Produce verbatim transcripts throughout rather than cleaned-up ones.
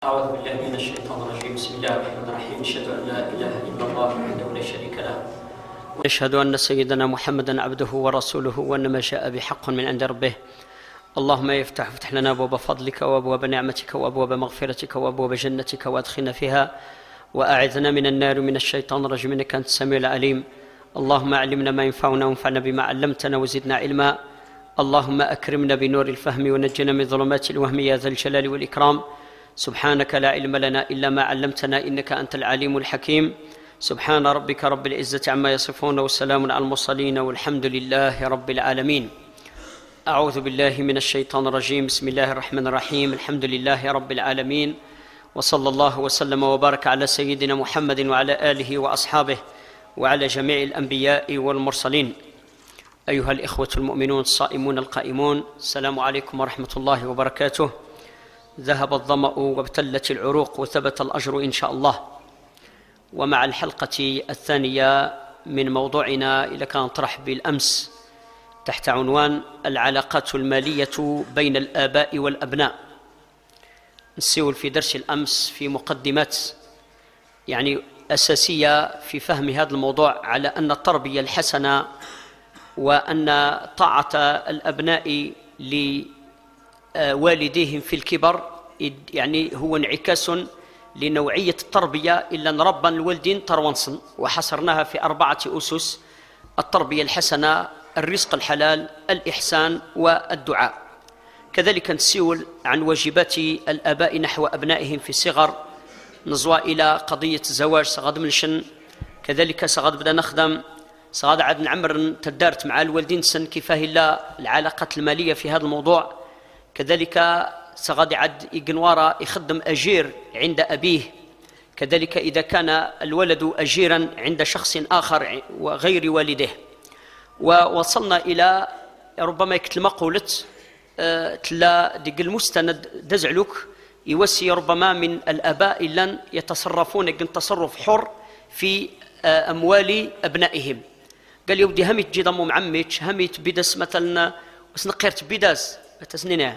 أعوذ بالله من الشيطان الرجيم. بسم الله الرحمن الرحيم. أشهد أن لا إله إلا الله وحده لا شريك له، وأشهد أن سيدنا محمدا عبده ورسوله، وأن ما جاء بحق من عند ربه. اللهم يفتح افتح لنا أبواب فضلك وأبواب نعمتك وأبواب مغفرتك وأبواب جنتك وأدخلنا فيها، وأعذنا من النار ومن الشيطان الرجيم، إنك أنت السميع العليم. اللهم علمنا ما ينفعنا وانفعنا بما علمتنا وزدنا علما. اللهم أكرمنا بنور الفهم ونجنا من ظلمات الوهم يا ذا الجلال والإكرام. سبحانك لا علم لنا إلا ما علمتنا إنك أنت العليم الحكيم. سبحان ربك رب العزة عما يصفون والسلام على المرسلين والحمد لله رب العالمين. أعوذ بالله من الشيطان الرجيم. بسم الله الرحمن الرحيم. الحمد لله رب العالمين، وصلى الله وسلم وبارك على سيدنا محمد وعلى آله وأصحابه وعلى جميع الأنبياء والمرسلين. أيها الإخوة المؤمنون الصائمون القائمون، السلام عليكم ورحمة الله وبركاته. ذهب الظمأ وابتلت العروق وثبت الأجر إن شاء الله. ومع الحلقة الثانية من موضوعنا إلى كان طرح بالأمس تحت عنوان العلاقات المالية بين الآباء والأبناء. نسيول في درس الأمس في مقدمات يعني أساسية في فهم هذا الموضوع على أن التربية الحسنة وأن طاعة الأبناء لوالديهم في الكبر يعني هو انعكاس لنوعية التربية إلا نربى الوالدين ترونصن، وحصرناها في أربعة أسس: التربية الحسنة، الرزق الحلال، الإحسان، والدعاء. كذلك نسيول عن واجبات الآباء نحو أبنائهم في الصغر، نزوى إلى قضية الزواج صغاد منشن، كذلك صغاد بدأ نخدم، صغاد عاد نعمر تدارت مع الوالدين سن كيفاه لا العلاقات المالية في هذا الموضوع، كذلك صغاد عاد يقنوارا يخدم أجير عند أبيه، كذلك إذا كان الولد أجيرا عند شخص آخر وغير والده. ووصلنا إلى ربما يكتلما قولت أه تلا ديك المستند دزعلوك يوسي ربما من الآباء لن يتصرفون تصرف حر في أه أموال أبنائهم. قال يودي همي تجي ضمو معميتش همي تبيدس مثلا وسنقيرت بيداس تسنينها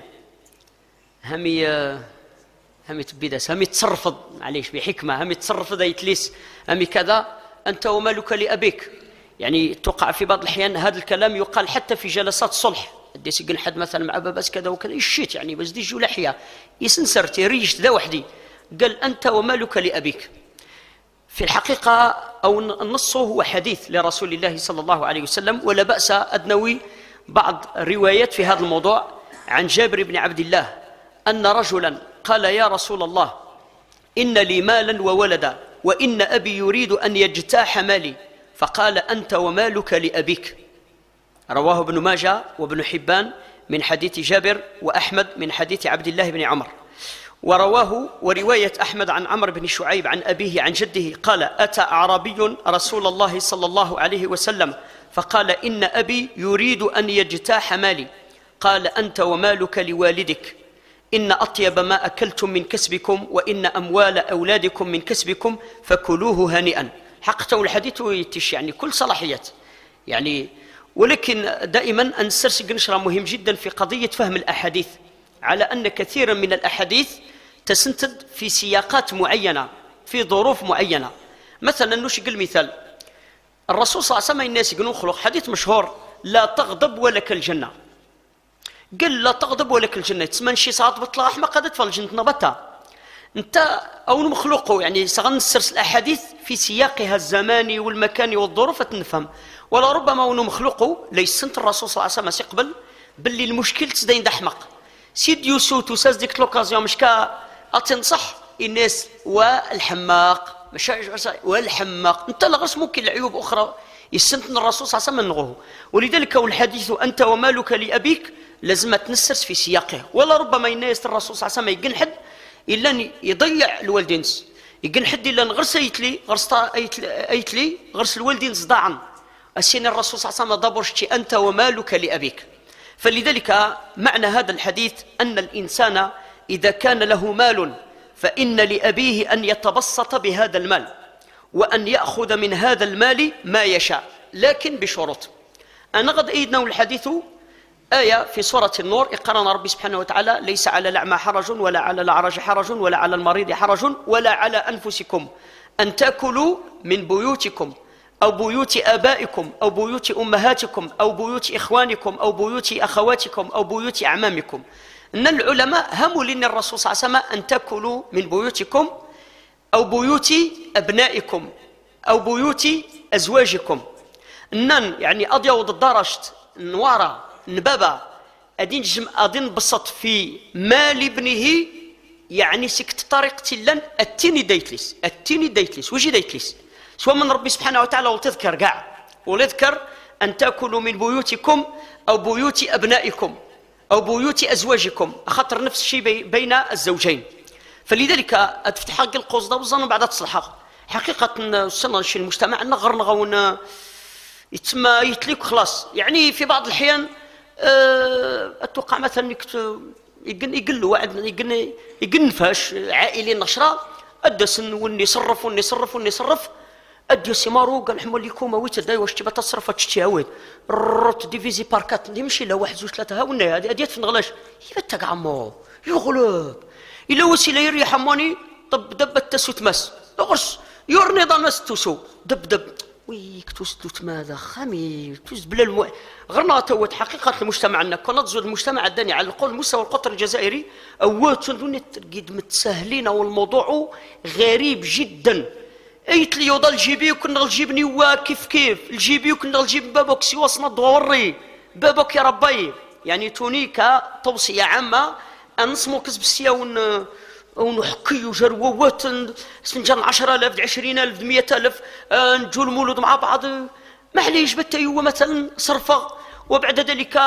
همي أه همي تبيدس همي تصرفض معليش بحكمة همي تصرفض يتليس همي كذا أنت ومالك لأبيك. يعني توقع في بعض الأحيان هذا الكلام يقال حتى في جلسات صلح، ديس يقول حد مثلا مع باباس كذا وكذا يشيت يعني بس دي جو لحية يسنسرت يريشت ذا وحدي، قال أنت ومالك لأبيك. في الحقيقة أو النص هو حديث لرسول الله صلى الله عليه وسلم، ولا بأس أدنوي بعض الروايات في هذا الموضوع. عن جابر بن عبد الله أن رجلا قال: يا رسول الله، إن لي مالا وولدا، وإن أبي يريد أن يجتاح مالي. فقال: أنت ومالك لأبيك. رواه ابن ماجه وابن حبان من حديث جابر، وأحمد من حديث عبد الله بن عمر. ورواه ورواية أحمد عن عمرو بن شعيب عن أبيه عن جده قال: أتى أعرابي رسول الله صلى الله عليه وسلم فقال: إن أبي يريد أن يجتاح مالي. قال: أنت ومالك لوالدك، إن أطيب ما أكلتم من كسبكم، وإن أموال أولادكم من كسبكم، فكلوه هنيئا. حقته الحديث يتش يعني كل صلاحيات يعني، ولكن دائما أنسرس قنشرة مهم جدا في قضية فهم الأحاديث، على أن كثيرا من الأحاديث تسنتد في سياقات معينة في ظروف معينة. مثلا نشق المثال، الرسول صلى الله عليه وسلم الناس يقولون خلق حديث مشهور: لا تغضب ولك الجنة. قال: لا تغضب ولك الجنة تسمى شي صعد بطلع أحمق قد تفضل الجنة نبتها انت او مخلوقه. يعني سغنسرس الاحاديث في سياقها الزماني والمكاني والظروف تنفهم، ولا ربما ونو مخلوقه ليس سنت الرسول صلى الله عليه وسلم يقبل باللي المشكل تزدين دحمق سيد يوسف تساز ديك لوكازيون مش كا تنصح الناس والحماق مش والحماق انت لغرس ممكن العيوب اخرى يسنت الرسول صلى الله عليه وسلم نغوه. ولذلك والحديث انت ومالك لابيك لازم تنسرس في سياقه، ولا ربما الناس الرسول صلى الله عليه وسلم يقنحد إلا يضيع الوالدين، يقن حد إلا غرس أيتلي غرس أيتلي غرس الوالدين صداعا. السين الرسول صلى الله عليه وسلم ضبرشتي أنت ومالك لأبيك. فلذلك معنى هذا الحديث أن الإنسان إذا كان له مال فإن لأبيه أن يتبسط بهذا المال وأن يأخذ من هذا المال ما يشاء، لكن بشروط. أنا قد أيدنا الحديث آية في سورة النور اقرأنا ربي سبحانه وتعالى: ليس على الأعمى حرج ولا على الأعرج حرج ولا على المريض حرج ولا على أنفسكم أن تأكلوا من بيوتكم أو بيوت آبائكم أو بيوت أمهاتكم أو بيوت إخوانكم أو بيوت أخواتكم أو بيوت أعمامكم. أن العلماء هموا لنا الرسول صلى الله عليه وسلم أن تأكلوا من بيوتكم أو بيوت أبنائكم أو بيوت أزواجكم. أنن يعني أضيوض الدرجت نوارا نبابا أدين جم أدين بسط في مال ابنه، يعني سكت طريقة لن التيني ديتليس التيني ديتليس وجي ديتليس سواء من ربي سبحانه وتعالى وتذكر كاع وتذكر أن تأكلوا من بيوتكم أو بيوت أبنائكم أو بيوت أزواجكم، أخطر نفس الشيء بين الزوجين. فلذلك أتفتح حق القوس ده وظن بعد تصلحها حقيقة سنة شي المجتمع نغر نغون يتسمى يتليك خلاص. يعني في بعض الأحيان أه أتوقع مثلا يقن يقل واحد يقن يقن فاش عائلي نشرة أدسن وني صرف وني صرف وني صرف أدي سيمارو قال حمول لكم ويت داي واش تبى تصرف تشتي هاوي روت ديفيزي باركات نمشي لا واحد زوج ثلاثة هاونا هذه أديت في نغلاش يفتك عمو يغلب إلا وسيلة يريح حموني طب دب التسو تمس غرس يورني ضنس تسو دب دب ويك توست ماذا خمي توست بلا المو غرنا توت حقيقة المجتمع عندنا كنا تزود المجتمع الدنيا على القول مستوى القطر الجزائري أول تندوني قد متسهلين والموضوع غريب جدا. ايت لي يوضل الجيبي وكنا الجيبني وكيف كيف الجيبي وكنا الجيب بابوك سيوصنا الدوري بابوك يا ربي. يعني تونيكا توصية عامة أن نسمو كسب السياون ونحكي وجروات سنجان عشرة آلاف عشرين آلاف مئة آلاف نجو المولود مع بعض ما عليش بتايوا مثلا صرفة وبعد ذلك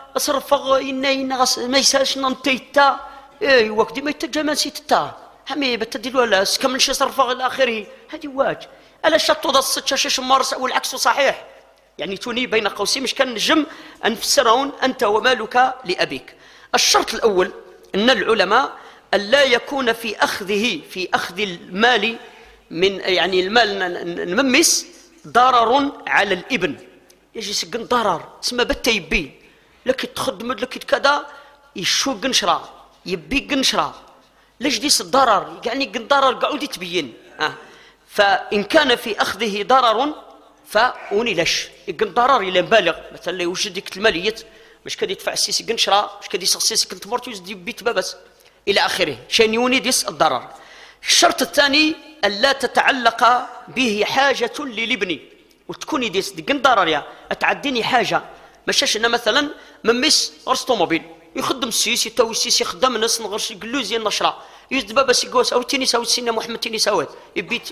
صرفة إنا ما يسالش ننتيتا اي وقت ما يتجمع سيتا همي بتدلوا لا كمل شي صرفة إلى آخره هذه واج ألا شطوا ذا الست شاش مارس والعكس صحيح. يعني توني بين قوسين مش كان نجم أن تفسرون أنت ومالك لأبيك. الشرط الأول أن العلماء أن لا يكون في أخذه في أخذ المال من يعني المال نممس ضرر على الابن. يجي سجن ضرر تسمى بتا يبي لك تخدم لك كذا يشو قنشرة يبي قنشرة ليش ديس الضرر يعني قنضرر قعود تبين آه. فإن كان في أخذه ضرر فأوني لش قنضرر إلى بالغ مثلا لا يوجد ديك المالية مش كدي يدفع السيسي قنشرة مش كدي يسقسيسي كنت مرتوز دي بيت بابس إلى آخره شان يوني ديس الضرر. الشرط الثاني ألا تتعلق به حاجة للابن وتكوني ديس دي قنضرر يا أتعديني حاجة مشاش أنا مثلا ممس غرس طوموبيل يخدم السيسي تو السيسي خدام الناس نغرش يقولوا زين النشرة يزد بابا سيقوس أو تيني ساوي سينا محمد تيني ساوات يبيت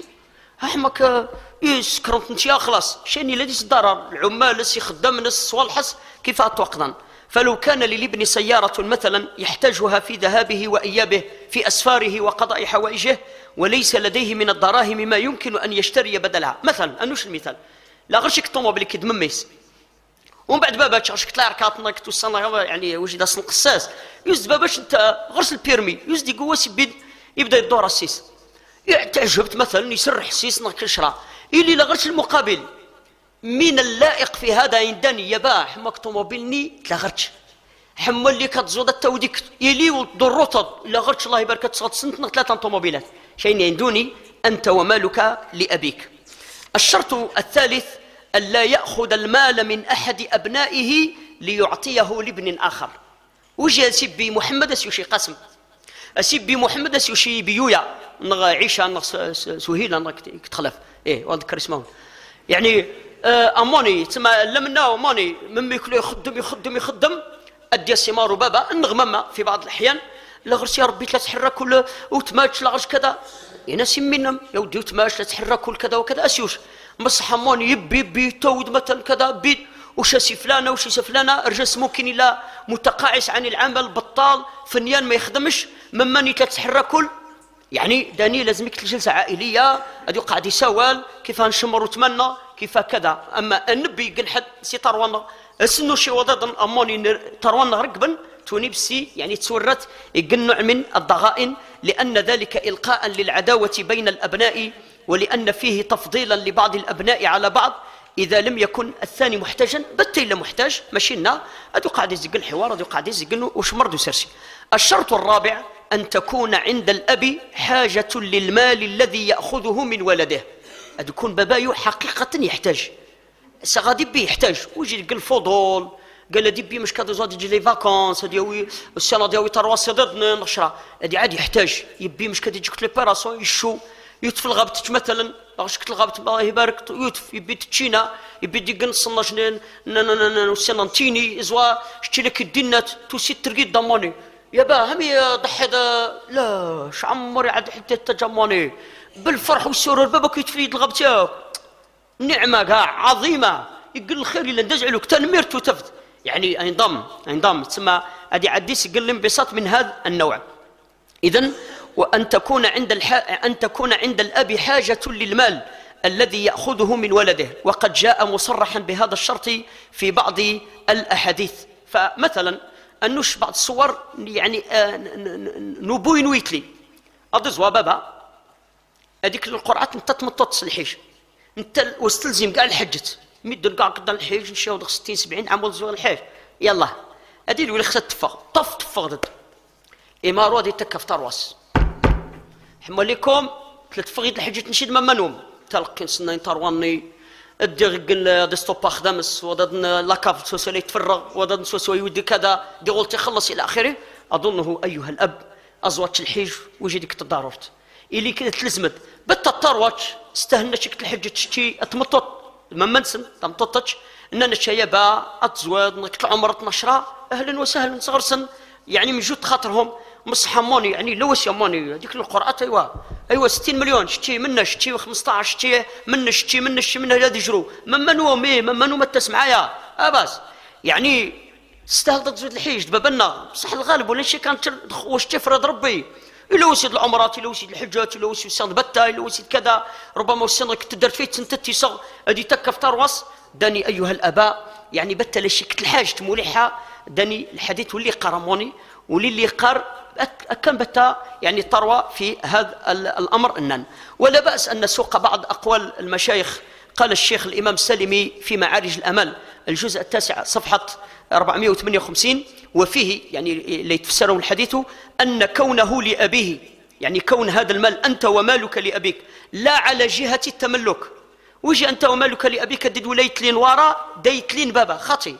أحمك يسكرمت نتيا خلاص شاني لديس ضرر العمال سي خدام الناس صوالحس كيف أتوقنا. فلو كان للابن سيارة مثلا يحتاجها في ذهابه وإيابه في أسفاره وقضاء حوائجه وليس لديه من الدراهم ما يمكن أن يشتري بدلها مثلا أنوش المثال لا غرشك طوموبيل كيد مميس ومن بعد بابا تشارجك تلاقي ركعتنا كتو السنة يعني وجد أصلا قصاص يزد باباش أنت غرس البيرمي يزد يقوس يبيد يبدأ يدور السيس تعجبت مثلا يسرح السيس ناكل شرا يلي لا غرس المقابل من اللائق في هذا عندني يبا حماك طوموبيلني لا غرتش حمل اللي كتزود التوديك يلي وضروطه لا غرتش الله يبارك تصاد سنتنا ثلاثة طوموبيلات شيء عندوني أنت ومالك لأبيك. الشرط الثالث ألا يأخذ المال من أحد أبنائه ليعطيه لابن آخر. وجي أسيب بمحمد أسيوشي قاسم أسيب بمحمد أسيوشي بيويا نغ عيشة نغ سهيلة نغ كتخلف إيه وأذكر اسمه يعني آه أموني تسمى لمنا أموني مما يكون يخدم يخدم يخدم أدي السمار وبابا النغمامة في بعض الأحيان لا غرس يا ربي لا تحرك ولا وتماش لا غرس كذا يناسي منهم يا ودي وتماش لا تحرك ولا كذا وكذا أسيوش مصح أموني يبي يبي تود مثلا كذا بيت وشاسي فلانة وشاسي فلانة رجس ممكن إلا متقاعس عن العمل بطال فنيان ما يخدمش ممن يتحرك كل يعني داني لازمك الجلسة عائلية هذه قاعد يسوال كيف نشمر وتمنى كيف كذا. أما النبي قال حد سي تروانا اسنو شي وضد أموني تروانا ركبا توني بسي يعني تسورت يقل نوع من الضغائن لأن ذلك إلقاء للعداوة بين الأبناء ولأن فيه تفضيلا لبعض الأبناء على بعض إذا لم يكن الثاني محتاجا بت إلا محتاج ماشينا أدو قاعد يزق الحوار أدو قاعد يزق وش مرضو سرسي. الشرط الرابع أن تكون عند الأب حاجة للمال الذي يأخذه من ولده. أدو يكون بابايو حقيقة يحتاج سغادي بي يحتاج ويجي يقول الفضول قال دي بي مش كادو زاد يجي لي فاكونس دياوي السنه دياوي ترواس ضدنا نشرا هادي عادي يحتاج يبي مش كادي يجيك لي بيراسون يشو يوتف الغابت مثلا باش كنت الغابت الله يبارك يوتف يبي تشينا يبي دي قنصنا جنين نسنا نتيني ازوا شتي لك الدينات توسي ترقي ضماني يا با همي ضحي لا ش عمري عاد حتى تجماني بالفرح والسرور بابا كيتفيد الغابت نعمه كاع عظيمه يقول الخير الا ندز عليك تنميرت وتفد يعني ينضم ينضم تسمى هذه عديس يقول الانبساط من هذا النوع. اذن وان تكون عند الح... ان تكون عند الاب حاجه للمال الذي ياخذه من ولده، وقد جاء مصرحا بهذا الشرط في بعض الاحاديث. فمثلا انوش بعض الصور يعني نبوي نويتلي اضزوا بابا هذيك القرعه انت تمطط الحيش انت واستلزم كاع الحجت مدن كاع قدام الحيج نمشيو ستين سبعين عام ولزوا الحيج يلا هادي اللي خصها تفغ طف تفغ ضد امارو غادي تكف ترواس حمو لكم ثلاث فغيد الحجت نشيد ما منهم تلقي سنين ترواني الدير قل دي ستوبا خدامس وداد لاكاف سوسيالي تفرغ وداد سوسيالي يودي كذا دي قلت يخلص الى اخره. اظنه ايها الاب ازوات الحيج وجي ديك تضاررت اللي كده تلزمت بت الترواتش استهلنا شكل الحجه تشتي تمطط ما منسن تمططش اننا شيبا اتزواد نك العمر اثناش اهلا وسهلا صغر سن يعني من جود خاطرهم مصحموني يعني لوس يموني هذيك القرعه ايوا ايوا ستين مليون شتي منا شتي خمسطاش شتي منا شتي منا شتي منا هذا يجرو من منو مي من منو ما تسمع معايا اباس يعني تستاهل تزود الحيج بابنا بصح الغالب ولا شي كانت واش تفرض ربي إلا وسيد العمرات إلا وسيد الحجات إلا وسيد السند بتا إلا وسيد كذا ربما السند كنت درت فيه تنتتي صغ أدي تكف تروس داني أيها الآباء يعني بتا لشيك الحاج تمولحها داني الحديث واللي قرموني واللي اللي قار كان بتا يعني تروى في هذا الأمر النن. ولا بأس أن نسوق بعض أقوال المشايخ. قال الشيخ الإمام السالمي في معارج الأمل الجزء التاسع صفحة أربعمائة وثمانية وخمسين وفيه يعني ليتفسره الحديث أن كونه لأبيه يعني كون هذا المال أنت ومالك لأبيك لا على جهة التملك وجي أنت ومالك لأبيك ديد وليت لين وراء ديت لين بابا خطي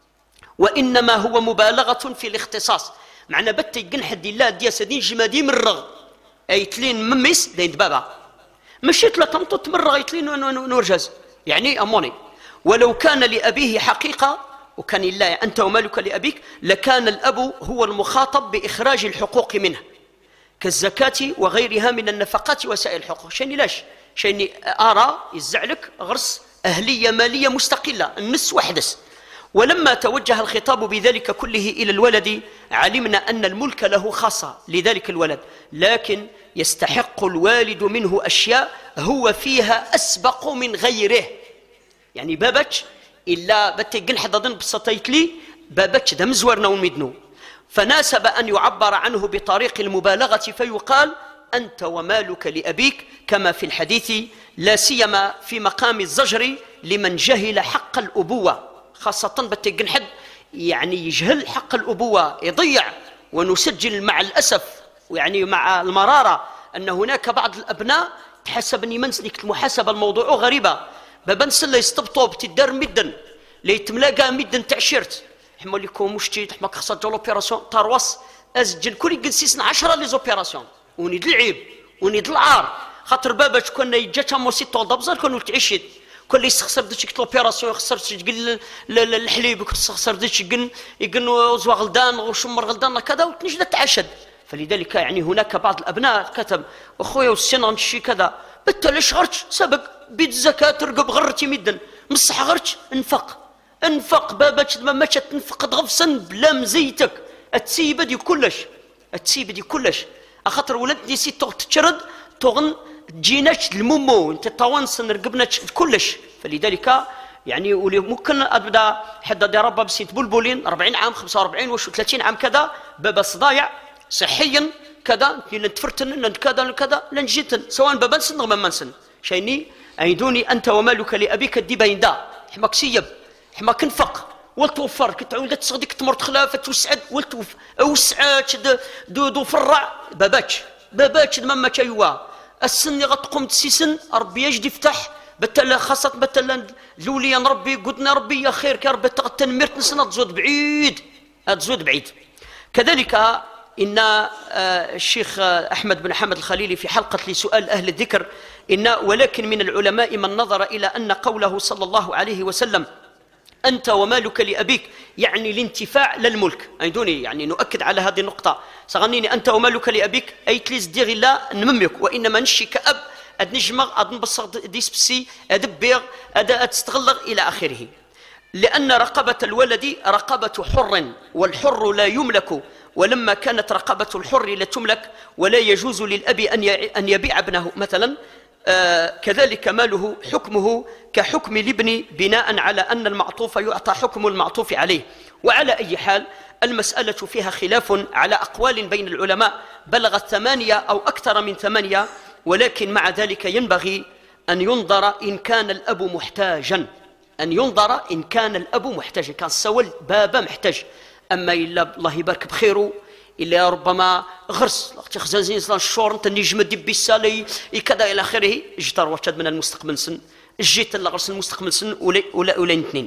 وإنما هو مبالغة في الاختصاص معنى بتي جنحد الله ديا سدين جمادي من الرغ أيتلين مميس ديت بابا مشيت لا تمطط من الرغ يتلين نورجز يعني أموني. ولو كان لأبيه حقيقة وكان الله أنت ومالك لأبيك لكان الأب هو المخاطب بإخراج الحقوق منه كالزكاة وغيرها من النفقات وسائل الحقوق. شيني لاش شيني أرى يزعلك غرس أهلية مالية مستقلة النس وحدس. ولما توجه الخطاب بذلك كله إلى الولد علمنا أن الملك له خاصة لذلك الولد لكن يستحق الوالد منه أشياء هو فيها أسبق من غيره. يعني بابتش إلا بتقن حضن بسطيتلي بابتش دم زورنا ومدنو فناسب أن يعبر عنه بطريق المبالغة فيقال أنت ومالك لأبيك كما في الحديث لا سيما في مقام الزجر لمن جهل حق الأبوة خاصة بتقن حد يعني يجهل حق الأبوة يضيع. ونسجل مع الأسف ويعني مع المرارة أن هناك بعض الأبناء تحسبني منسلك المحاسبة الموضوع غريبة بابنس اللي يستبطوا بتدار مدن ليتملاقى مدن تعشيرت حمو لكم مشتي تحماك خاصة جول اوبيراسيون تارواس ازجل كل جنسيسنا عشرة لي زوبيراسيون ونيد العيب ونيد العار خاطر باباش كنا يجاتها موسي طول دابزال كانوا تعيشت كل يستخسر ديك الاوبيراسيون خسرت تقل الحليب خسر ديك يقن يقن زوا غلدان وشمر غلدان كذا وتنجد تعشد. فلذلك يعني هناك بعض الابناء كتب اخويا والسنه نشي كذا بالتالي شغرتش سبق بيد الزكاه ترقب غرتي مدن مصح غرتش انفق انفق باباش ما ماشي تنفق تغفصن بلا مزيتك التسيبه دي كلش التسيبه دي كلش اخاطر ولد نسيت تشرد تغن تجيناش المومو انت طوانس رقبنا كلش. فلذلك يعني ممكن ابدا حدا دي ربا بسيت بلبلين أربعين عام خمسة وأربعين وش ثلاثين عام كذا بابا صدايع صحيا كذا نتفرتن كذا كذا لنجيتن سواء بابا نسن ولا ما نسن شيني ايدوني انت ومالك لابيك الدبين دا حماك سيب حماك انفق ولتوفر كتعود تصغديك تمر تخلافة توسعد ولتوف اوسعات دو دو فرع باباتش باباتش مما تايوا السن غتقوم تسيسن ربي يجدي يفتح بتلا خاصة بتلا لوليا ربي قدنا ربي يا خير كربي تنمير تنسنا تزود بعيد تزود بعيد. كذلك إن الشيخ أحمد بن حمد الخليلي في حلقة لسؤال أهل الذكر إن ولكن من العلماء من نظر إلى أن قوله صلى الله عليه وسلم أنت ومالك لأبيك يعني الانتفاع للملك أيدوني يعني نؤكد على هذه النقطة صغنيني أنت ومالك لأبيك أي تليز دير الله نممك وإنما نشي كأب أد نجمغ أد نبصر ديس بسي أدبيغ أد تستغلغ إلى آخره. لأن رقبة الولد رقبة حر والحر لا يملك ولما كانت رقبة الحر لا تملك ولا يجوز للأب أن يبيع ابنه مثلا آه كذلك ماله حكمه كحكم الابن بناء على أن المعطوف يعطى حكم المعطوف عليه. وعلى أي حال المسألة فيها خلاف على أقوال بين العلماء بلغت ثمانية أو أكثر من ثمانية ولكن مع ذلك ينبغي أن ينظر إن كان الأب محتاجا أن ينظر إن كان الأب محتاجا كان سوى بابا محتاج أما إلا الله يبارك بخيره إلا ربما غرس تخزن الشور أنت نجم دي بالسالي كذا إلى آخره جتر وشد من المستقبل سن جيت غرس المستقبل سن ولا ولا ولا اثنين.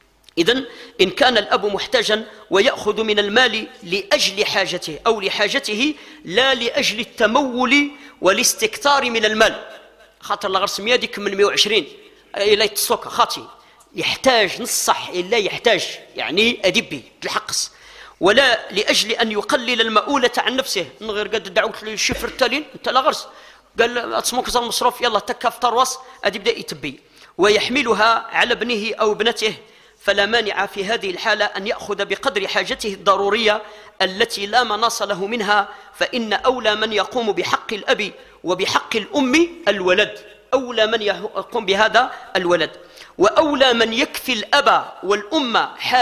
إذن إن كان الأب محتاجا ويأخذ من المال لأجل حاجته أو لحاجته لا لأجل التمول والاستكثار من المال خاطر الغرس ميادك من مئة وعشرين إلا يتسوك خاطي يحتاج نصح إلا يحتاج يعني أدبي الحقس ولا لأجل أن يقلل المؤونة عن نفسه من غير قد دعوت للشفر التالين أنت لا غرس قال أتسموك زال مصروف يلا تكاف ترواس أدي بدأ يتبي ويحملها على ابنه أو ابنته فلا مانع في هذه الحالة أن يأخذ بقدر حاجته الضرورية التي لا مناص له منها فإن أولى من يقوم بحق الأب وبحق الأم الولد أولى من يقوم بهذا الولد وأولى من يكفي الأب والأم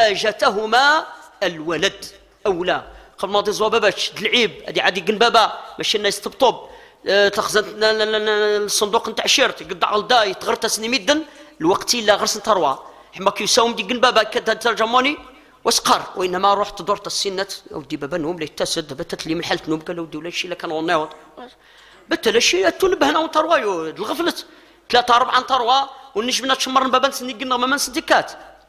حاجتهما الولد أولى قبل ما تزوى باباش العيب هذه عادي قن بابا ماشي الناس تبطب أه تخزن الصندوق نتاع شيرت قد عالدا يتغرت سني مدن الوقت لا غرس تروى حما كيساوم دي قن بابا كذا ترجموني وسقر وانما رحت دورت السنه ودي بابا نوم لي تسد بتت لي من حالة نوم قالوا ودي ولا شي لا كانوا ناوض بتلا شي تولب هنا وتروايو الغفلت ثلاثة أربعة تروى والنجمنا تشمر بابا نسني قلنا ما نسدكات.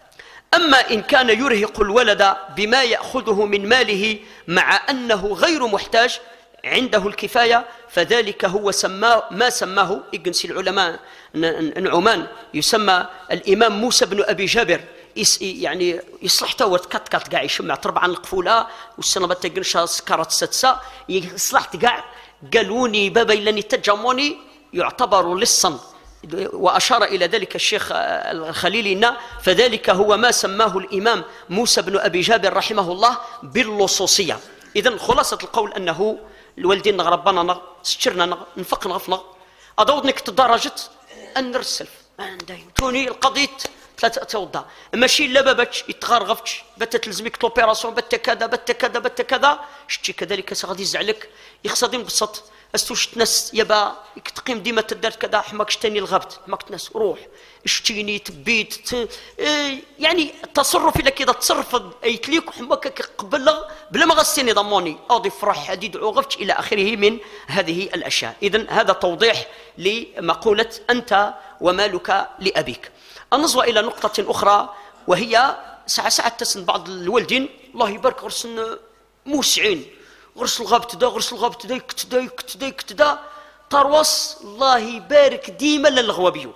أما إن كان يرهق الولد بما يأخذه من ماله مع أنه غير محتاج عنده الكفاية فذلك هو سماه ما سماه إجنسي العلماء نعمان يسمى الإمام موسى بن أبي جابر يعني يصلح تو كات كات قاع يشمع طبعا القفولة والسنة بتجنشا سكرت ستسا يصلح قاع قالوني بابا إلا تجموني يعتبر لصا وأشار إلى ذلك الشيخ الخليلي فذلك هو ما سماه الإمام موسى بن أبي جابر رحمه الله باللصوصية. إذن خلاصة القول أنه الوالدين ربنا سشرنا نفق نغفنا أضودنك تدرجت أن نرسل توني القضية ثلاثة توضع ماشي لا باباتش يتغرغفتش بتت لزمك توبيراسيون بت كذا بت كذا بت كذا شتي كذلك سغادي يزعلك يخصدي مبسط استوش تنس يبا تقيم ديما تدار كذا حماك شتاني الغبت حماك تنس روح اشتيني تبيت ت... اه يعني التصرف الا كذا تصرف ايتليك حماك قبل بلا ما غسيني ضموني اضي فرح حديد عغفتش الى اخره من هذه الاشياء. اذن هذا توضيح لمقولة انت ومالك لابيك. النصوى الى نقطة اخرى وهي ساعة ساعة تسن بعض الوالدين الله يبارك غرسن موسعين غرس الغابت دا غرس الغابت دا يكتدا يكتدا يكتدا ترواس الله يبارك ديما للغوابيو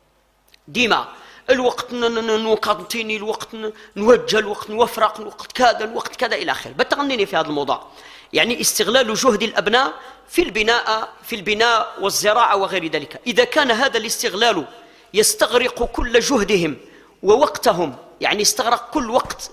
ديما الوقت نوقاتني الوقت نوجه الوقت نوفرق الوقت كذا الوقت كذا الى اخره. بتغنيني في هذا الموضوع يعني استغلال جهد الابناء في البناء في البناء والزراعه وغير ذلك. اذا كان هذا الاستغلال يستغرق كل جهدهم ووقتهم يعني يستغرق كل وقت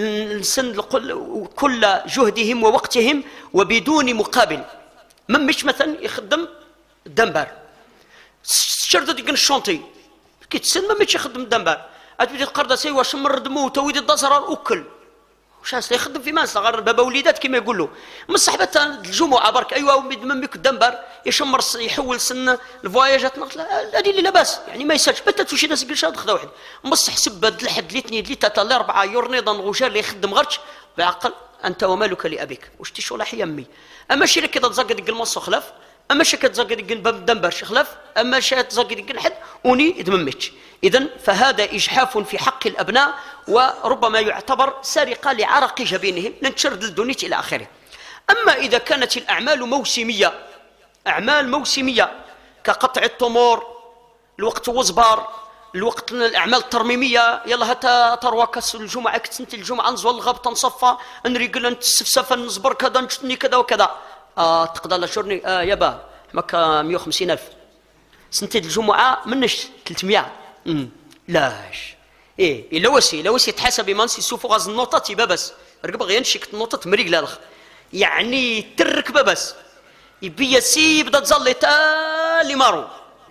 كل جهدهم ووقتهم وبدون مقابل من مش مثلا يخدم دمبر شرط ديك الشونتي كيتسن ما مش يخدم دمبر اتبدي القرده سي واش مرد موت ويدي الدزر اكل واش يخدم في مانس غير بابا وليدات كما يقولوا من صحبه الجمعه برك ايوا ميك الدنبر يشمر يحول سن الفواياجات هذه اللي لاباس يعني ما يسالش بتات وشي ناس قلشات خذا واحد مصح سبد لحد لي لي ثلاثه لي اربعه يورنيضا غوجال اللي يخدم غرش بعقل انت ومالك لابيك واش تشولاح يمي اما شي كذا تزقد ديك المص خلاف اما شي كتزقد ديك باب الدنبر خلاف اما شي تزقد ديك حد وني دممتش. اذا فهذا اجحاف في حق الابناء وربما يعتبر سرقه لعرق جبينهم لنتشرد الدونيت الى اخره. اما اذا كانت الاعمال موسميه اعمال موسميه كقطع التمور الوقت وزبار الوقت الاعمال الترميميه يلا هتا تروى كاس الجمعه كتنتي الجمعه نزول الغاب تنصفى نريقل نتسفسف نصبر كذا نشتني كذا وكذا آه تقدر لا شورني اه يابا ماكا مئة وخمسين ألف سنتي الجمعه منش ثلاثمئة امم لاش ايه الا وسي الا وسي تحسب مانسي سوفو غاز النوطه تيبا بس ركب غير نشيك النوطه مريق لا يعني ترك بس يبي سي بدا تزلي تا لي مارو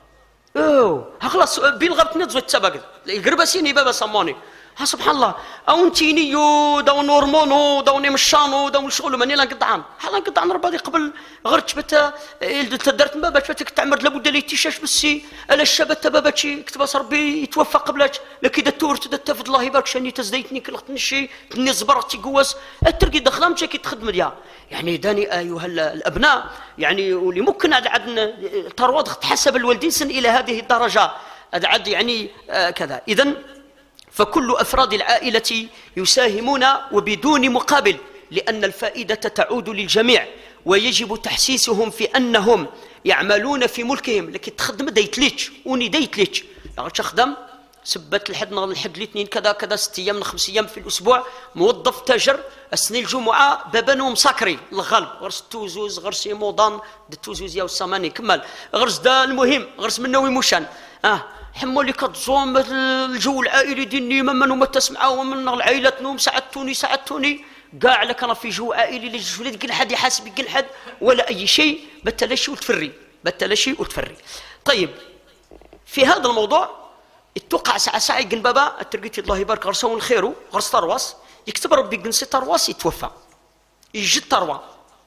اوه خلاص بين غبت نتزوج تسبق يقرب سيني بابا سموني ها سبحان الله او انتينيو داون هرمونو داون مشانو داون الشغل ماني لا نقطعن حالا نقطعن ربادي قبل غرت بتا درت بابا بتا تعمر لابد لي تيشاش بسي الا الشبت بابا شي كتب ربي يتوفى قبلك لكن اذا تورت تفضل الله يبارك شاني تزديتني كلخت نشي تني زبرت تيقواس الترقي دخلام شي كتخدم ديا يعني داني ايها الابناء يعني واللي ممكن عندنا تروض تحسب الوالدين سن الى هذه الدرجه عاد يعني آه كذا. اذا فكل أفراد العائلة يساهمون وبدون مقابل لأن الفائدة تعود للجميع ويجب تحسيسهم في أنهم يعملون في ملكهم لكن تخدم دايتليتش وني دايتليتش لا تخدم سبت لحد لحد الاثنين كذا كذا ست أيام خمس أيام في الأسبوع موظف تاجر السنة الجمعة بابانو مساكري الغالب غرس توزوز غرس موضان توزوز يا وساماني كمل غرس دا المهم غرس منه ويموشان اه حمو اللي كتزوم الجو العائلي ديني من وما تسمعوا من العائلة نوم ساعدتوني ساعدتوني كاع لك انا في جو عائلي اللي ولد كل حد يحاسب كل حد ولا اي شيء بتلا شيء وتفري بتلا شيء وتفري. طيب في هذا الموضوع اتوقع ساعه ساعه جن بابا الترقيتي الله يبارك غرسون الخير غرس ترواس يكتب ربي جنسي ترواس يتوفى يجي تروى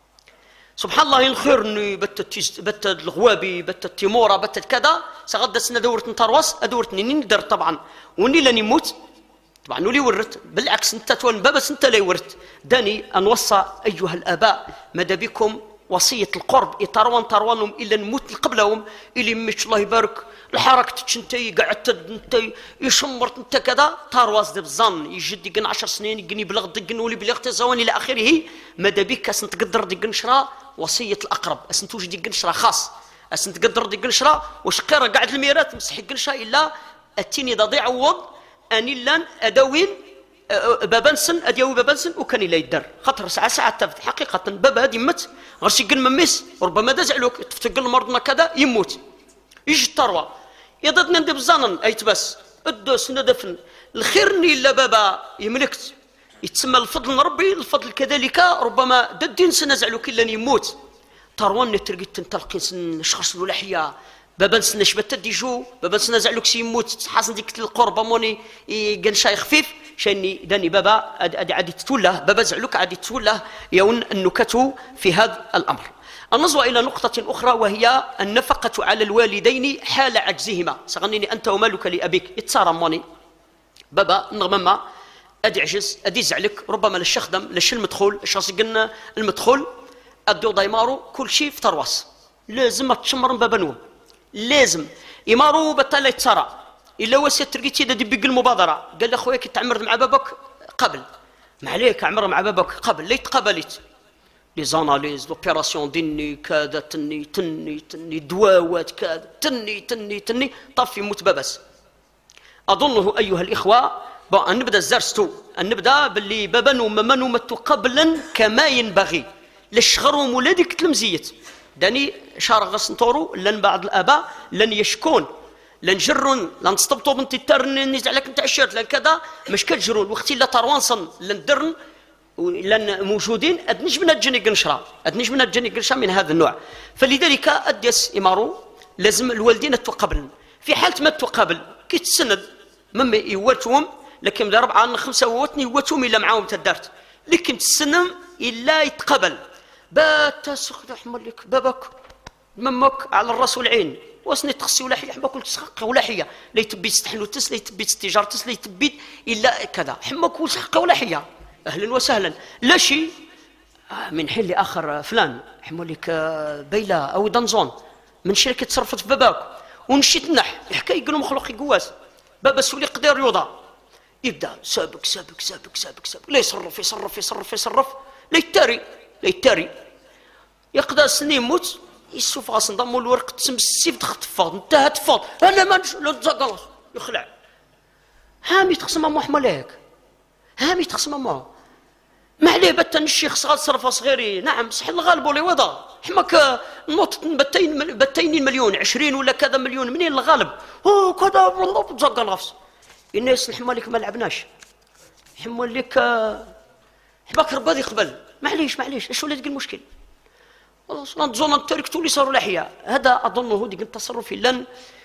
سبحان الله الخير اني بتت بتت الغوابي بتت تيموره بتت كذا سغدا سنه دورت نترواس ادورتني ني ندر طبعا وني لاني موت طبعا ولي ورت بالعكس انت تون بابا انت لا ورت داني ان وصى ايها الاباء ماذا بكم وصيه القرب يتروان تروانهم الا نموت قبلهم اللي مش الله يبارك الحركه انت قعدت انت يشمرت انت كذا ترواس دي بزن يجد ديك عشر سنين يقني بلغ ديك ولي بلغ تزوان الى اخره ماذا بك اسن تقدر ديك نشرا وصيه الاقرب اسن توجد ديك نشرا خاص اسن تقدر ديك نشرا واش قيره قاعد الميرات مسح قنشا الا التيني ضيع عوض اني لان ادوين بابنسن اديو بابنسن وكان لا يدار خاطر ساعه ساعه تفت حقيقه بابا هادي مت غير يقن مميس ربما دازعلوك تفتقل مرضنا كذا يموت يجي الثروه يضدنا ندب الزنن ايت بس الدوس ندفن الخيرني الا بابا يملكت يتسمى الفضل ربي الفضل كذلك ربما ددين سنزعلوك الا يموت تروان ترقيت تنطلقي سن شخص الولاحيه بابا نسنا شبت ديجو بابا نسنا زعلوك سي يموت حاصل ديك القربه موني كان شاي خفيف شاني داني بابا عادي تتوله بابا زعلوك عادي تتوله يون النكت في هذا الامر. النظر الى نقطه اخرى وهي النفقه على الوالدين حال عجزهما سغنيني انت ومالك لابيك يتصارم موني بابا نغمما ادي عجز ادي زعلك ربما لاش يخدم لاش المدخول الشخص قلنا المدخول ادو دايمارو كل شيء في ترواس لازم تشمر بابا نوم لازم يمارو بطل يتسارع الا وسيت ترقيتي دا دبي المبادره قال اخويا كي تعمر مع بابك قبل ما عليك عمر مع بابك قبل لي تقبلت لي زاناليز لوبيراسيون ديني كذا تني تني تني دواوات كذا تني تني تني طفي يموت بابس. اظنه ايها الاخوه ان نبدا زرستو ان نبدا باللي بابا وماما ومتو قبلا كما ينبغي للشغرهم ولادك تلمزيت داني شارغ غسنطورو لن بعض الاباء لن يشكون لن جرون لن تستبطوا بنتي ترن نزع لك انت عشرت لان كذا مش كتجرون وقتي لا تروانصن لن درن لن موجودين ادنج من الجني قنشرا ادنج من الجني قنشرا من هذا النوع. فلذلك اديس امارو لازم الوالدين تقابلن في حاله ما تقابل كي تسند مما يواتهم لكن اربعه خمسه واتني يواتهم الا معاهم تدارت اللي كنت تسنم الا يتقبل بات سخد حملك بابك ممك على الراس والعين واسني تخصي ولا حيه حماك تسحق ولا حيه لا يتبي تستحلو تس لا يتبي تستجار تس لا يتبي الا كذا حماك وسحق ولا حيه اهلا وسهلا لا شيء من حين لاخر فلان حمولك بيلا او دنزون من شركه تصرفت في باباك ونشيت نح يحكي يقولوا مخلوق قواس بابا سولي قدير رياضه يبدا سابك سابك سابك سابك سابك لا يصرف يصرف يصرف يصرف لا يتاري لا يتاري يقدر سنين يموت يسوف غاس نضمو الورق تسم السيف تخطفض انتهى تفض انا ما لا تزقلص يخلع هامي تخصم مو حمالك هامي تخصم مو ما عليه بتا الشيخ صغار صرفه صغيري نعم صح الغالب ولا وضع حماك نوط بتين بتين مليون عشرين ولا كذا مليون منين الغالب هو كذا والله تزقلص الناس الحمالك ما لعبناش حمالك حباك رباضي يقبل معليش معليش اش ولا تلقى المشكل خلاص نظن التارك تولي صاروا لحيه هذا اظنه ديك التصرف لن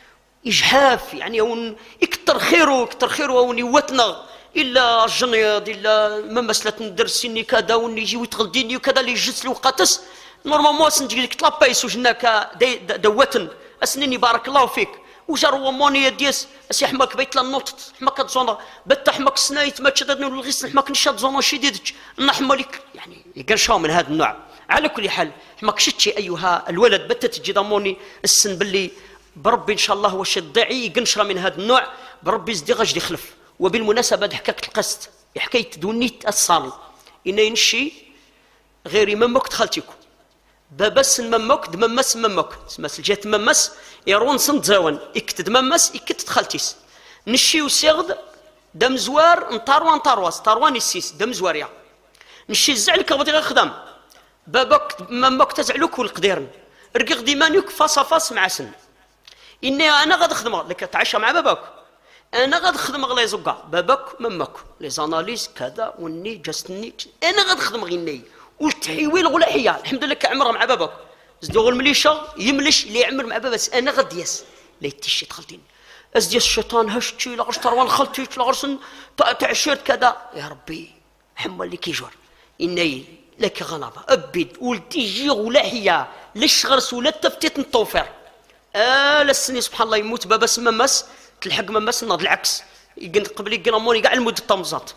اجحاف يعني او يكثر خيره يكثر خيره او نيوتنا الا الجنيض الا ما مساله ندرسيني كذا وني يجي ويتغلديني وكذا اللي يجلس له وقاتس نورمالمون سنجي لك طلابيس وجناك دوتن اسنيني بارك الله فيك وجروا موني ديس اسي حماك بيت لا نوط حماك تزونا بتا حماك سنايت ما تشددني الغيس حماك نشاد زونا شديدك نحملك يعني يقرشوا من هذا النوع على كل حال حماك شتي ايها الولد بتا تجي ضموني السن باللي بربي ان شاء الله واش الضعي يقنشره من هذا النوع بربي يزدي غاش يخلف وبالمناسبه حكاك القسط حكايه دونيت الصالي ان ينشي غير يممك دخلتيكو بابس ممك دممس ممك تسمس الجهه تممس يرون صند زاون اكتد ممس اكت دخلتيس نشي وسيغد دم زوار نطاروان طارواس طاروان السيس دم زواريا نشي زعلك غادي غخدم بابك ممك تزعلوك والقديرن رقيق ديمانيك فاس فاس مع سن اني انا غادي نخدم لك تعشى مع بابك انا غادي نخدم غلا يزقع بابك ممك لي زاناليز كذا وني جاستني انا غادي نخدم غيني والتحويل ولا حياه الحمد لله كعمره مع بابك زدوغ المليشه يملش اللي يعمر مع بابا انا غادي ياس لا يتشي دخلتيني ازدي الشيطان هشتي لا غش تروان خلتي لا غرسن تعشيرت كذا يا ربي حمل لي كيجور اني لك غلبه ابد ولتيجي ولا حياه ليش غرس ولا تفتيت الطوفر اه السني سبحان الله يموت بابا سما مس تلحق ممس ناض العكس يقن قبل يقنموني كاع المده طمزات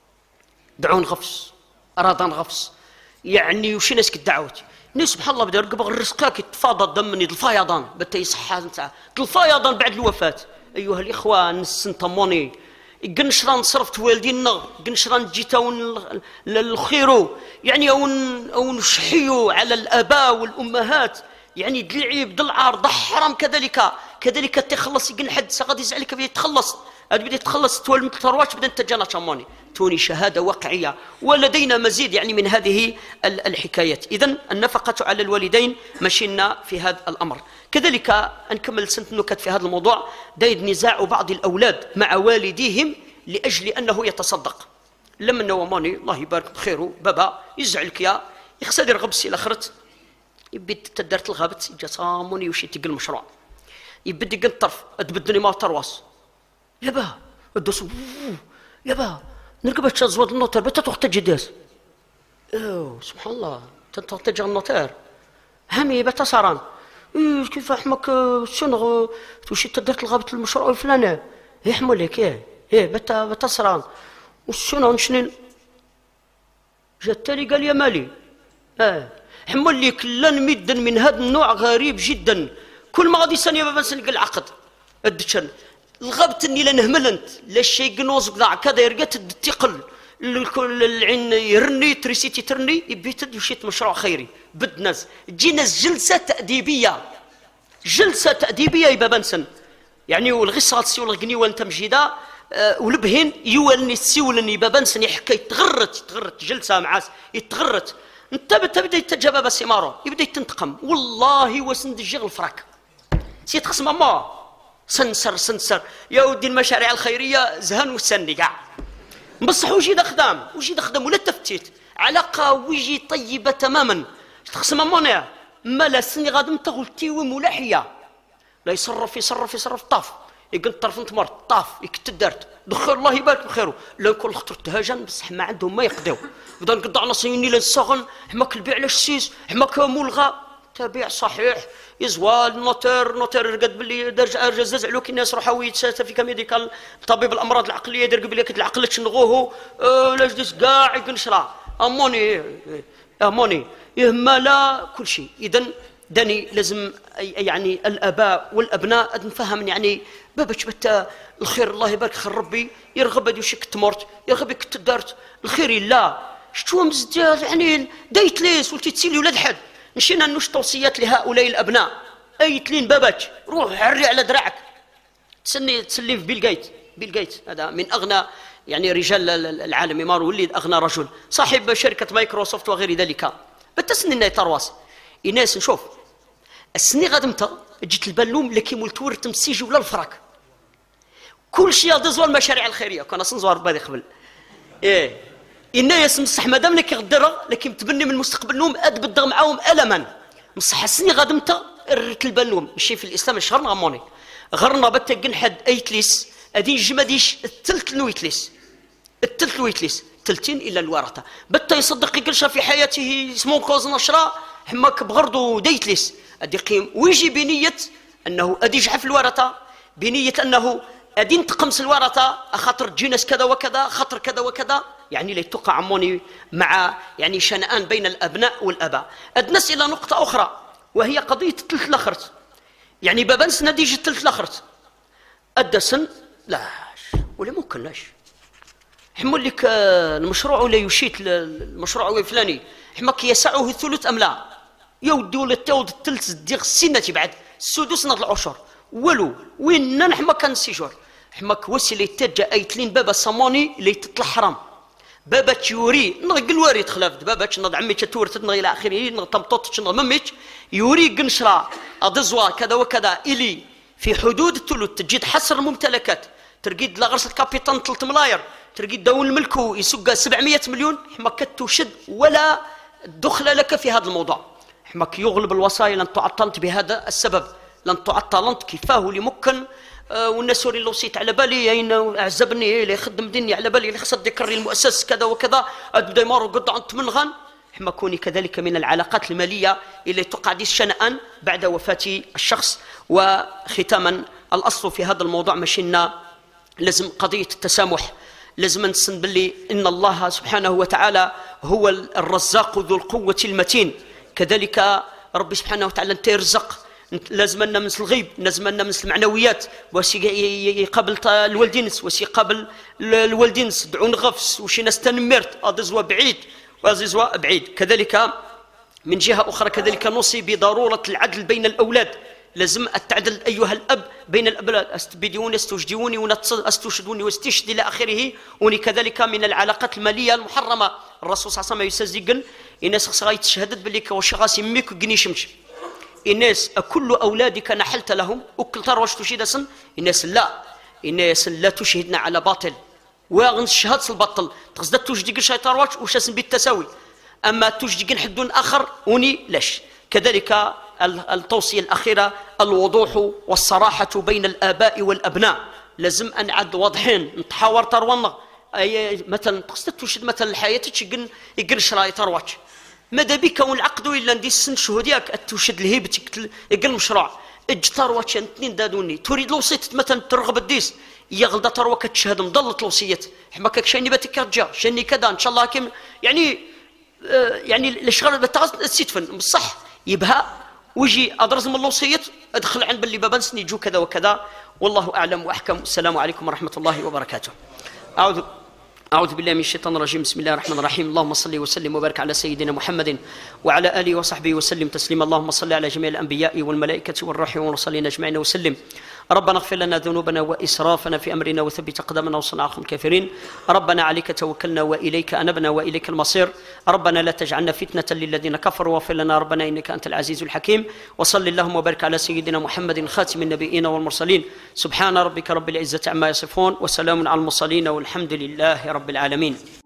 دعون غفص اراد غفص يعني وش ناس كدعوت ني سبحان الله بدا رقب الرزقاك يتفاضل دمني الفيضان بتا يصحى نتاع الفيضان بعد الوفاه ايها الاخوان السنطموني قنشران صرفت والدينا قنشران جيتاون للخيرو يعني او او نشحيو على الاباء والامهات يعني دلعيب دلعار ضحرم كذلك كذلك تخلص يقن حد غادي يزعلك بدا يتخلص هذا بدا يتخلص تولد مثل ترواش بدا انت جانا شموني توني شهاده واقعيه ولدينا مزيد يعني من هذه الحكايات اذا النفقه على الوالدين مشينا في هذا الامر كذلك نكمل سنه نكت في هذا الموضوع دايد نزاع بعض الاولاد مع والديهم لاجل انه يتصدق لما نوماني الله يبارك بخيره بابا يزعلك يا يخسر يرغبسي الاخرت يبي تدرت الغابت جا صاموني وشي تقل المشروع يبدي قن الطرف تبدني ما ترواس يابا الدوس يابا نركب تشزود النوتر بتا تحتاج جداس اوه سبحان الله تحتاج النوتر همي بتا صاران إيه كيف احمك شنو وشي تدرت الغابت المشروع الفلاني يحمل لك ايه ايه بتا بتا صران وشنو نشنين جات لي قال يا مالي اه حمل لي كلا مدا من هذا النوع غريب جدا كل ما غادي ثانيه بابا نلقى العقد الدشن الغبت اني لا نهمل انت لا شيء قنوز كذا كذا يرقت الثقل العين يرني تريسيتي ترني يبي تد وشيت مشروع خيري بد ناس تجينا جلسه تاديبيه جلسه تاديبيه يا بابا نسن يعني والغصه تسيول الغني وانت مجيده أه ولبهن يولني تسيولني بابا نسن يحكي يتغرت يتغرت جلسه معاس يتغرت انت تبدا يتجابى سيمارو يبدا يتنتقم والله وسند الجيغ الفراك سي تخصم ماما سنسر سنسر يا ودي المشاريع الخيريه زهن وسني كاع بصح وجي خدام وجي خدام ولا تفتيت علاقه وجي طيبه تماما تخصم ماما ما لا سني غادي تغلتي وملاحيه لا يصرف يصرف يصرف طاف يقول طرف تمر طاف يكتدرت دخل الله يبارك بخيره لا كل خطر تهاجن بصح ما عندهم ما يقضيو بدا نقطع نصيني للصغن حماك البيع للشيس حماك ملغى تبيع صحيح يزوال نوتر نوتر رقد باللي درجه جزاز علوك الناس روحوا يتساتى في كميديكال طبيب الامراض العقليه يدير قبل لك العقل تشنغوه أه لاش ديس كاع يقنشرا اموني اموني يهملا كل شيء. اذا داني لازم يعني الاباء والابناء نفهم يعني باباش بتا الخير الله يبارك خير ربي يرغب هذا يشك تمرت يرغب كنت دارت الخير لا شتو مزدير يعني دايت ليس ولتي تسيلي ولاد حد مشينا نوش توصيات لهؤلاء الابناء ايت لين باباك روح عري على دراعك تسني تسلي في بيل جيت بيل جيت هذا من اغنى يعني رجال العالم يمار ولي اغنى رجل صاحب شركه مايكروسوفت وغير ذلك بتسني ترواس الناس نشوف السني غادمتها جيت البلوم لكي مولتور تمسيجي ولا الفراك كل شيء يضزوا المشاريع الخيريه كنا صنزوار بالي قبل ايه الناس مصح مادام لك يغدرها لكن تبني من مستقبلهم اد بالضغ معاهم الما مصح السني غادمتها رت البلوم ماشي في الاسلام شهرنا غموني غرنا بتقن حد ايتليس ادي جماديش الثلث نويتليس الثلث نويتليس ثلثين الى الورثه بتا يصدق يقلش في حياته اسمه كوز نشرا حماك بغردو ديتليس ادي قيم ويجي بنيه انه ادي يجحف الورثه بنيه انه ادي ينتقمس الورثه خاطر جنس كذا وكذا خاطر كذا وكذا يعني لا توقع عموني مع يعني شنآن بين الابناء والاباء. ادنس الى نقطه اخرى وهي قضيه الثلث الاخرت يعني بابنس نديج الثلث الاخرت الدسن لاش ولا ممكن لاش حمول لك المشروع ولا يشيت المشروع الفلاني حماك يسعه الثلث ام لا يودي ولا تاود الثلث ديال السنه بعد السدس نض العشر ولو وين نحماك كان السجور حماك وسيله يتجا ايتلين بابا صموني اللي تطلع حرام بابا تيوري نض الواري تخلاف بابا نض عمي تورث نض الى اخره نض طمطوط نض مميت يوري قنشرا ادزوا كذا وكذا الي في حدود الثلث تجد حصر الممتلكات ترقيد لغرس الكابيتان ثلاثة ملاير ترقيد داون الملكو يسوق سبعمية مليون حماك توشد ولا دخل لك في هذا الموضوع حماك يغلب الوصايا لن تعطلت بهذا السبب لن تعطلت كيفاه لمكن آه والناس اللي وصيت على بالي يعني اعزبني اللي يخدم دني على بالي اللي خص ذكر المؤسس كذا وكذا بدا يمر قد عند منغن حما كوني كذلك من العلاقات الماليه اللي تقع دي شنآن بعد وفاه الشخص. وختاما الاصل في هذا الموضوع مشينا لازم قضيه التسامح لازم نسن باللي ان الله سبحانه وتعالى هو الرزاق ذو القوه المتين كذلك ربي سبحانه وتعالى انت يرزق لازم لنا من الغيب لازم لنا من المعنويات وسي يقابل الوالدينس وسي يقابل الوالدينس دعون غفس وشي ناس تنمرت ادزوا بعيد واززوا بعيد. كذلك من جهه اخرى كذلك نوصي بضروره العدل بين الاولاد لازم التعدل ايها الاب بين الابناء استبديون استوجدوني واستشهدوني واستشهد الى اخره. وني كذلك من العلاقات الماليه المحرمه الرسول صلى الله عليه وسلم يسزقن الناس خصها يتشهدت باللي واش غاسي ميك وكنيشمش الناس كل اولادك نحلت لهم وكل تروش تشهد سن الناس لا الناس لا تشهدنا على باطل وغنشهد الباطل تقصد تشهد شي تروش واش اسم بالتساوي اما تشهد حد اخر وني لاش. كذلك التوصيه الاخيره الوضوح والصراحه بين الاباء والابناء لازم ان عد واضحين نتحاور ترونا اي مثلا تقصد تشهد مثلا الحياه تشقن يقن شراي تروش ماذا بك والعقد الا ندي السن شهودياك تشهد لهيبتك يقن مشروع اجتر واتش اثنين دادوني تريد الوصيه مثلا ترغب الديس يا غلطه تروى كتشهد مضلت الوصيه حماك شاني باتك رجع شاني كذا ان شاء الله كم يعني آه يعني الشغل بتاع بصح يبها ويجي ادرز من الوصيه ادخل عند باللي بابا نسني جو كذا وكذا والله اعلم واحكم. السلام عليكم ورحمه الله وبركاته. اعوذ أعوذ بالله من الشيطان الرجيم. بسم الله الرحمن الرحيم. اللهم صل وسلم وبارك على سيدنا محمد وعلى آله وصحبه وسلم تسليما. اللهم صل على جميع الأنبياء والملائكة والروح والمرسلين أجمعين وسلم. ربنا اغفر لنا ذنوبنا وإسرافنا في أمرنا وثبت أقدامنا وانصرنا على القوم الكافرين. ربنا عليك توكلنا وإليك أنبنا وإليك المصير. ربنا لا تجعلنا فتنة للذين كفروا واغفر لنا ربنا إنك أنت العزيز الحكيم. وصل اللهم وبارك على سيدنا محمد خاتم النبيين والمرسلين. سبحان ربك رب العزة عما يصفون وسلام على المرسلين والحمد لله رب العالمين.